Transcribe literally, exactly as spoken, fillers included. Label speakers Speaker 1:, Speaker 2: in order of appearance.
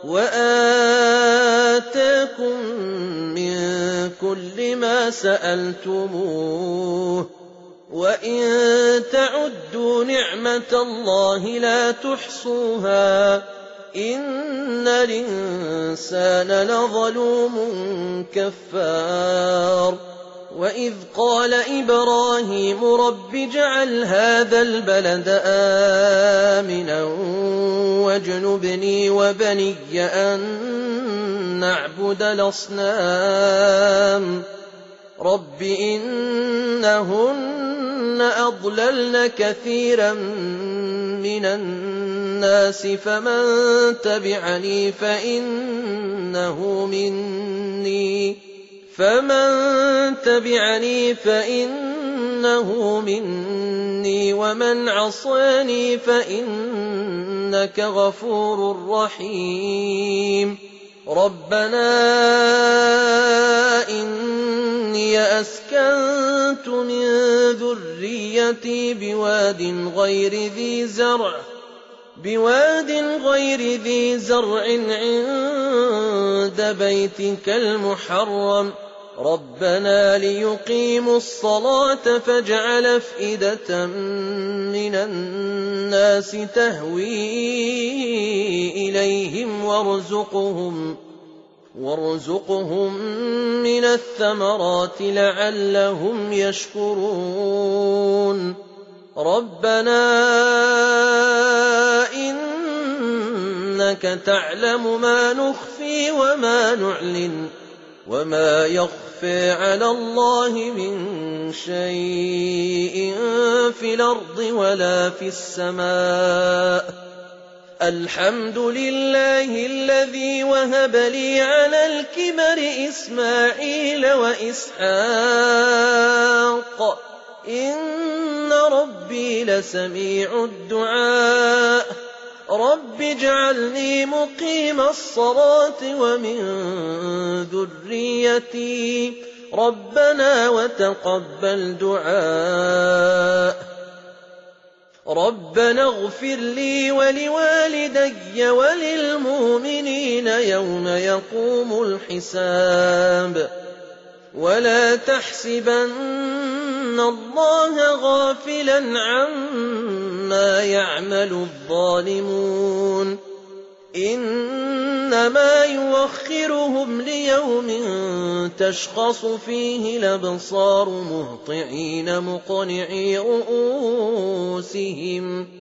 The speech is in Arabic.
Speaker 1: وآتاكم من كل ما سألتموه وإن تعدوا نعمة الله لا تحصوها إن الإنسان لظلوم كفار وإذ قال إبراهيم رب اجعل هذا البلد آمنا واجنبني وبني أن نعبد الأصنام رب إنهن أضللن كثيرا من الناس فمن تبعني فإنه مني فمن تبعني فإنه مني ومن عصاني فإنك غفور رحيم ربنا إني أسكنت من ذريتي بواد غير ذي زرع بواد غير ذي زرع عند بيتك المحرم ربنا ليقيموا الصلاة فاجعل أفئدة من الناس تهوي إليهم وارزقهم وارزقهم من الثمرات لعلهم يشكرون ربنا إنك تعلم ما نخفي وما نعلن وما يخفى على الله من شيء في الأرض ولا في السماء الحمد لله الذي وهب لي على الكبر إسماعيل وإسحاق إن ربي لسميع الدعاء رب اجعلني مقيم الصلاة ومن ذريتي ربنا وتقبل دعاء ربنا اغفر لي ولوالدي وللمؤمنين يوم يقوم الحساب ولا تحسبن الله غافلا عما يعمل الظالمون إنما يوخرهم ليوم تشخص فيه الأبصار مهطعين مقنعي رؤوسهم